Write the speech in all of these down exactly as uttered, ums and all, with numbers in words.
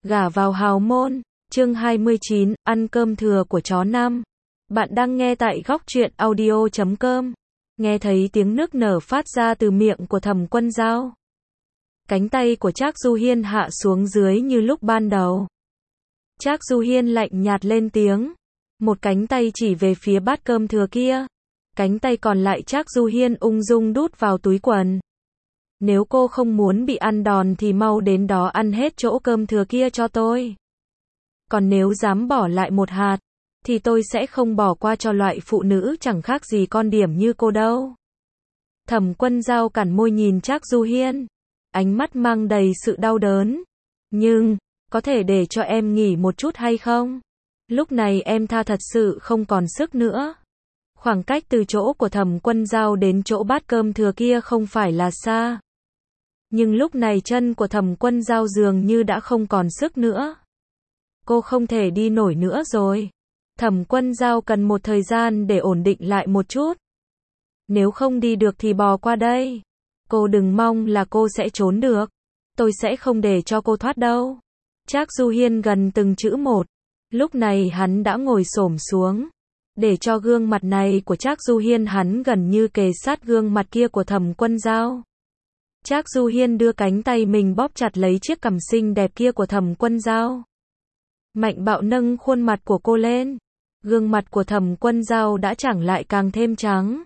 Gả vào hào môn, chương hai mươi chín, ăn cơm thừa của chó năm. Bạn đang nghe tại góc truyện audio chấm com. Nghe thấy tiếng nước nở phát ra từ miệng của Thẩm Quân Dao. Cánh tay của Trác Du Hiên hạ xuống dưới như lúc ban đầu. Trác Du Hiên lạnh nhạt lên tiếng. Một cánh tay chỉ về phía bát cơm thừa kia. Cánh tay còn lại Trác Du Hiên ung dung đút vào túi quần. Nếu cô không muốn bị ăn đòn thì mau đến đó ăn hết chỗ cơm thừa kia cho tôi. Còn nếu dám bỏ lại một hạt, thì tôi sẽ không bỏ qua cho loại phụ nữ chẳng khác gì con điểm như cô đâu. Thẩm Quân Dao cắn môi nhìn Trác Du Hiên, ánh mắt mang đầy sự đau đớn. Nhưng, có thể để cho em nghỉ một chút hay không? Lúc này em tha thật sự không còn sức nữa. Khoảng cách từ chỗ của Thẩm Quân Dao đến chỗ bát cơm thừa kia không phải là xa. Nhưng lúc này chân của Thẩm Quân Dao dường như đã không còn sức nữa. Cô không thể đi nổi nữa rồi. Thẩm Quân Dao cần một thời gian để ổn định lại một chút. Nếu không đi được thì bò qua đây. Cô đừng mong là cô sẽ trốn được. Tôi sẽ không để cho cô thoát đâu. Trác Du Hiên gần từng chữ một. Lúc này hắn đã ngồi xổm xuống. Để cho gương mặt này của Trác Du Hiên hắn gần như kề sát gương mặt kia của Thẩm Quân Dao. Trác Du Hiên đưa cánh tay mình bóp chặt lấy chiếc cằm xinh đẹp kia của Thẩm Quân Dao. Mạnh bạo nâng khuôn mặt của cô lên. Gương mặt của Thẩm Quân Dao đã chẳng lại càng thêm trắng.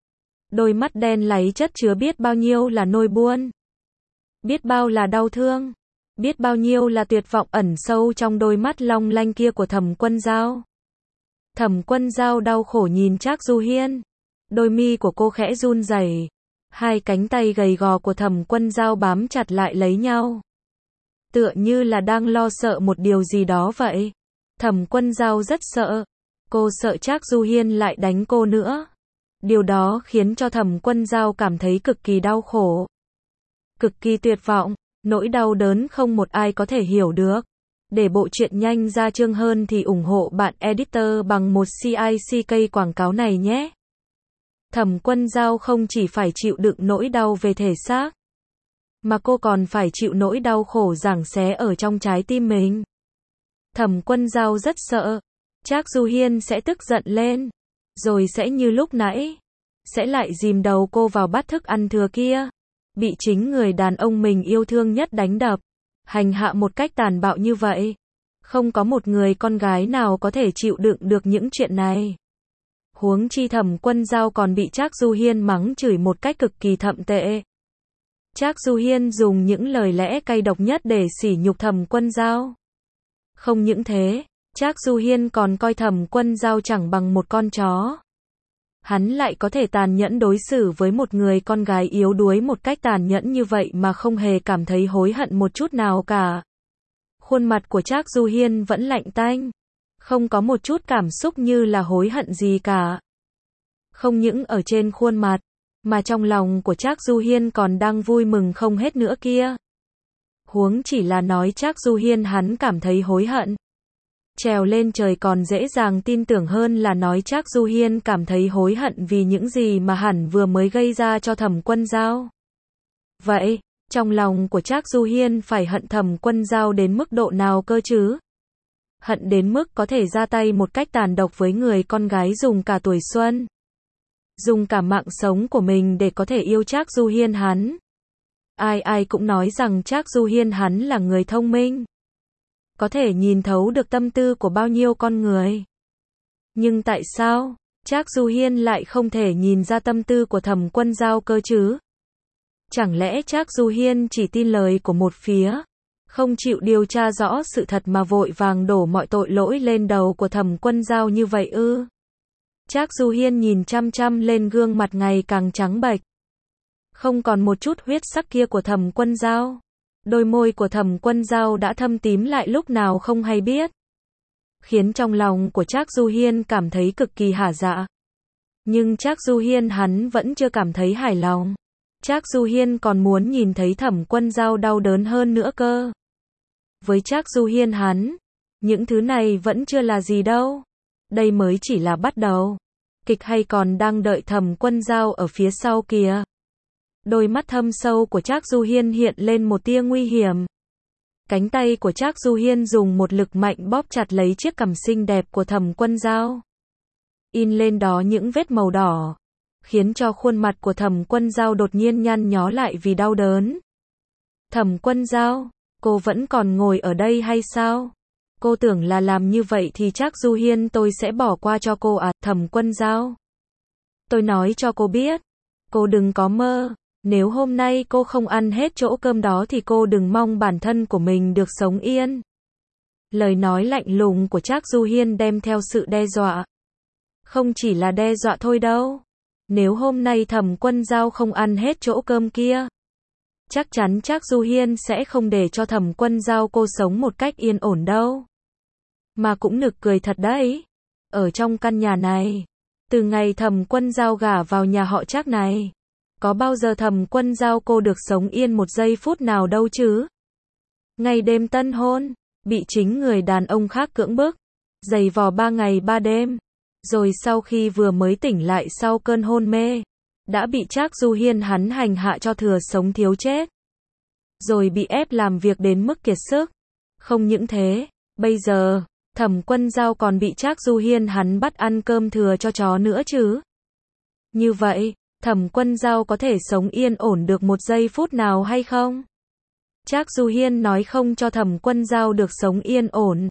Đôi mắt đen láy chất chứa biết bao nhiêu là nỗi buồn. Biết bao là đau thương. Biết bao nhiêu là tuyệt vọng ẩn sâu trong đôi mắt long lanh kia của Thẩm Quân Dao. Thẩm Quân Dao đau khổ nhìn Trác Du Hiên. Đôi mi của cô khẽ run rẩy. Hai cánh tay gầy gò của Thẩm Quân Dao bám chặt lại lấy nhau. Tựa như là đang lo sợ một điều gì đó vậy. Thẩm Quân Dao rất sợ. Cô sợ Trác Du Hiên lại đánh cô nữa. Điều đó khiến cho Thẩm Quân Dao cảm thấy cực kỳ đau khổ. Cực kỳ tuyệt vọng. Nỗi đau đớn không một ai có thể hiểu được. Để bộ truyện nhanh ra chương hơn thì ủng hộ bạn editor bằng một xê i xê ca quảng cáo này nhé. Thẩm Quân Dao không chỉ phải chịu đựng nỗi đau về thể xác, mà cô còn phải chịu nỗi đau khổ giằng xé ở trong trái tim mình. Thẩm Quân Dao rất sợ. Trác Du Hiên sẽ tức giận lên. Rồi sẽ như lúc nãy. Sẽ lại dìm đầu cô vào bát thức ăn thừa kia. Bị chính người đàn ông mình yêu thương nhất đánh đập. Hành hạ một cách tàn bạo như vậy. Không có một người con gái nào có thể chịu đựng được những chuyện này. Huống chi Thẩm Quân Dao còn bị Trác Du Hiên mắng chửi một cách cực kỳ thậm tệ. Trác Du Hiên dùng những lời lẽ cay độc nhất để sỉ nhục Thẩm Quân Dao. Không những thế, Trác Du Hiên còn coi Thẩm Quân Dao chẳng bằng một con chó. Hắn lại có thể tàn nhẫn đối xử với một người con gái yếu đuối một cách tàn nhẫn như vậy mà không hề cảm thấy hối hận một chút nào cả. Khuôn mặt của Trác Du Hiên vẫn lạnh tanh. Không có một chút cảm xúc như là hối hận gì cả. Không những ở trên khuôn mặt, mà trong lòng của Trác Du Hiên còn đang vui mừng không hết nữa kia. Huống chỉ là nói Trác Du Hiên hắn cảm thấy hối hận. Trèo lên trời còn dễ dàng tin tưởng hơn là nói Trác Du Hiên cảm thấy hối hận vì những gì mà hẳn vừa mới gây ra cho Thẩm Quân Dao. Vậy, trong lòng của Trác Du Hiên phải hận Thẩm Quân Dao đến mức độ nào cơ chứ? Hận đến mức có thể ra tay một cách tàn độc với người con gái dùng cả tuổi xuân. Dùng cả mạng sống của mình để có thể yêu Trác Du Hiên hắn. Ai ai cũng nói rằng Trác Du Hiên hắn là người thông minh. Có thể nhìn thấu được tâm tư của bao nhiêu con người. Nhưng tại sao, Trác Du Hiên lại không thể nhìn ra tâm tư của Thẩm Quân Dao cơ chứ? Chẳng lẽ Trác Du Hiên chỉ tin lời của một phía, không chịu điều tra rõ sự thật mà vội vàng đổ mọi tội lỗi lên đầu của Thẩm Quân Dao như vậy ư? Trác Du Hiên nhìn chăm chăm lên gương mặt ngày càng trắng bệch, không còn một chút huyết sắc kia của Thẩm Quân Dao. Đôi môi của Thẩm Quân Dao đã thâm tím lại lúc nào không hay biết. Khiến trong lòng của Trác Du Hiên cảm thấy cực kỳ hả dạ. Nhưng Trác Du Hiên hắn vẫn chưa cảm thấy hài lòng. Trác Du Hiên còn muốn nhìn thấy Thẩm Quân Dao đau đớn hơn nữa cơ. Với Trác Du Hiên hắn, những thứ này vẫn chưa là gì đâu. Đây mới chỉ là bắt đầu. Kịch hay còn đang đợi Thẩm Quân Dao ở phía sau kìa. Đôi mắt thâm sâu của Trác Du Hiên hiện lên một tia nguy hiểm. Cánh tay của Trác Du Hiên dùng một lực mạnh bóp chặt lấy chiếc cằm xinh đẹp của Thẩm Quân Dao. In lên đó những vết màu đỏ, khiến cho khuôn mặt của Thẩm Quân Dao đột nhiên nhăn nhó lại vì đau đớn. Thẩm Quân Dao, cô vẫn còn ngồi ở đây hay sao? Cô tưởng là làm như vậy thì Trác Du Hiên tôi sẽ bỏ qua cho cô à? Thẩm Quân Dao, tôi nói cho cô biết, cô đừng có mơ, nếu hôm nay cô không ăn hết chỗ cơm đó thì cô đừng mong bản thân của mình được sống yên. Lời nói lạnh lùng của Trác Du Hiên đem theo sự đe dọa. Không chỉ là đe dọa thôi đâu. Nếu hôm nay Thẩm Quân Dao không ăn hết chỗ cơm kia, chắc chắn Trác Du Hiên sẽ không để cho Thẩm Quân Dao cô sống một cách yên ổn đâu. Mà cũng nực cười thật đấy. Ở trong căn nhà này, từ ngày Thẩm Quân Dao gả vào nhà họ Trác này, có bao giờ Thẩm Quân Dao cô được sống yên một giây phút nào đâu chứ? Ngày đêm tân hôn, bị chính người đàn ông khác cưỡng bức, giày vò ba ngày ba đêm, rồi sau khi vừa mới tỉnh lại sau cơn hôn mê, đã bị Trác Du Hiên hắn hành hạ cho thừa sống thiếu chết, rồi bị ép làm việc đến mức kiệt sức. Không những thế, bây giờ, Thẩm Quân Dao còn bị Trác Du Hiên hắn bắt ăn cơm thừa cho chó nữa chứ. Như vậy, Thẩm Quân Dao có thể sống yên ổn được một giây phút nào hay không? Trác Du Hiên nói không cho Thẩm Quân Dao được sống yên ổn.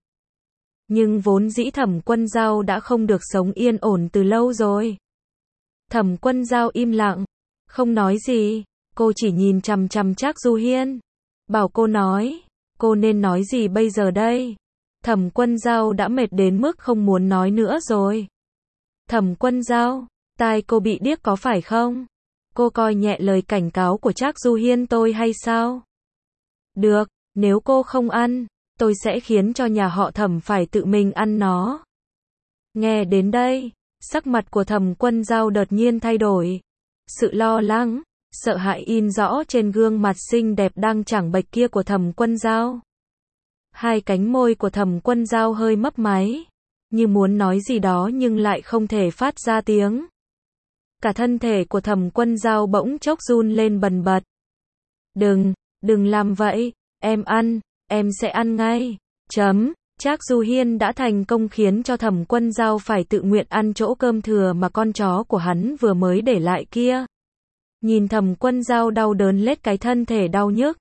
Nhưng vốn dĩ Thẩm Quân Dao đã không được sống yên ổn từ lâu rồi. Thẩm Quân Dao im lặng, không nói gì, cô chỉ nhìn chằm chằm Trác Du Hiên. Bảo cô nói, cô nên nói gì bây giờ đây? Thẩm Quân Dao đã mệt đến mức không muốn nói nữa rồi. Thẩm Quân Dao, tai cô bị điếc có phải không? Cô coi nhẹ lời cảnh cáo của Trác Du Hiên tôi hay sao? Được, nếu cô không ăn, tôi sẽ khiến cho nhà họ Thẩm phải tự mình ăn nó. Nghe đến đây, sắc mặt của Thẩm Quân Dao đột nhiên thay đổi. Sự lo lắng, sợ hãi in rõ trên gương mặt xinh đẹp đang chẳng bệch kia của Thẩm Quân Dao. Hai cánh môi của Thẩm Quân Dao hơi mấp máy, như muốn nói gì đó nhưng lại không thể phát ra tiếng. Cả thân thể của Thẩm Quân Dao bỗng chốc run lên bần bật. Đừng, đừng làm vậy, em ăn, em sẽ ăn ngay. Chấm, Trác Du Hiên đã thành công khiến cho Thẩm Quân Dao phải tự nguyện ăn chỗ cơm thừa mà con chó của hắn vừa mới để lại kia. Nhìn Thẩm Quân Dao đau đớn lết cái thân thể đau nhức,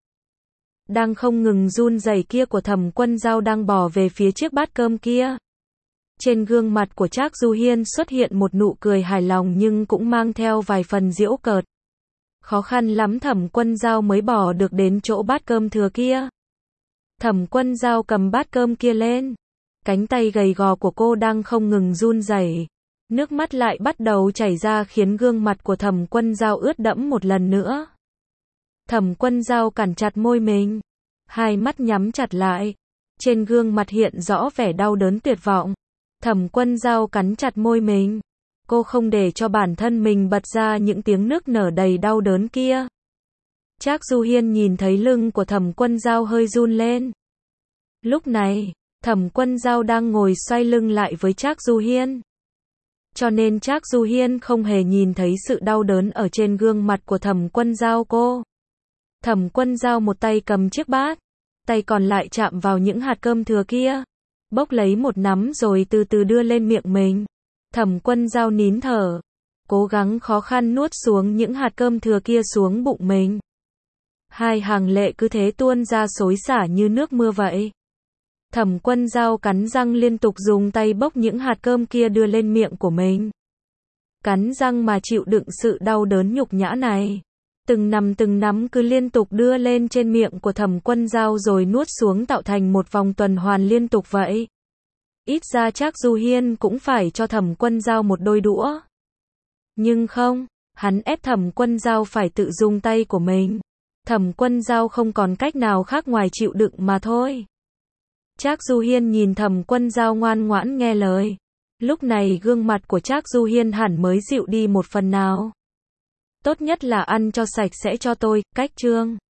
đang không ngừng run rẩy kia của Thẩm Quân Dao đang bò về phía chiếc bát cơm kia. Trên gương mặt của Trác Du Hiên xuất hiện một nụ cười hài lòng nhưng cũng mang theo vài phần giễu cợt. Khó khăn lắm Thẩm Quân Dao mới bò được đến chỗ bát cơm thừa kia. Thẩm Quân Dao cầm bát cơm kia lên. Cánh tay gầy gò của cô đang không ngừng run rẩy. Nước mắt lại bắt đầu chảy ra khiến gương mặt của Thẩm Quân Dao ướt đẫm một lần nữa. Thẩm Quân Dao cắn chặt môi mình. Hai mắt nhắm chặt lại. Trên gương mặt hiện rõ vẻ đau đớn tuyệt vọng. Thẩm Quân Dao cắn chặt môi mình. Cô không để cho bản thân mình bật ra những tiếng nức nở đầy đau đớn kia. Trác Du Hiên nhìn thấy lưng của Thẩm Quân Dao hơi run lên. Lúc này, Thẩm Quân Dao đang ngồi xoay lưng lại với Trác Du Hiên. Cho nên Trác Du Hiên không hề nhìn thấy sự đau đớn ở trên gương mặt của Thẩm Quân Dao cô. Thẩm Quân Dao một tay cầm chiếc bát, tay còn lại chạm vào những hạt cơm thừa kia, bốc lấy một nắm rồi từ từ đưa lên miệng mình. Thẩm Quân Dao nín thở, cố gắng khó khăn nuốt xuống những hạt cơm thừa kia xuống bụng mình. Hai hàng lệ cứ thế tuôn ra xối xả như nước mưa vậy. Thẩm Quân Dao cắn răng liên tục dùng tay bốc những hạt cơm kia đưa lên miệng của mình. Cắn răng mà chịu đựng sự đau đớn nhục nhã này. Từng nắm từng nắm cứ liên tục đưa lên trên miệng của Thẩm Quân Dao rồi nuốt xuống tạo thành một vòng tuần hoàn liên tục vậy. Ít ra Trác Du Hiên cũng phải cho Thẩm Quân Dao một đôi đũa. Nhưng không, hắn ép Thẩm Quân Dao phải tự dùng tay của mình. Thẩm Quân Dao không còn cách nào khác ngoài chịu đựng mà thôi. Trác Du Hiên nhìn Thẩm Quân Dao ngoan ngoãn nghe lời. Lúc này gương mặt của Trác Du Hiên hẳn mới dịu đi một phần nào. Tốt nhất là ăn cho sạch sẽ cho tôi, cách chương.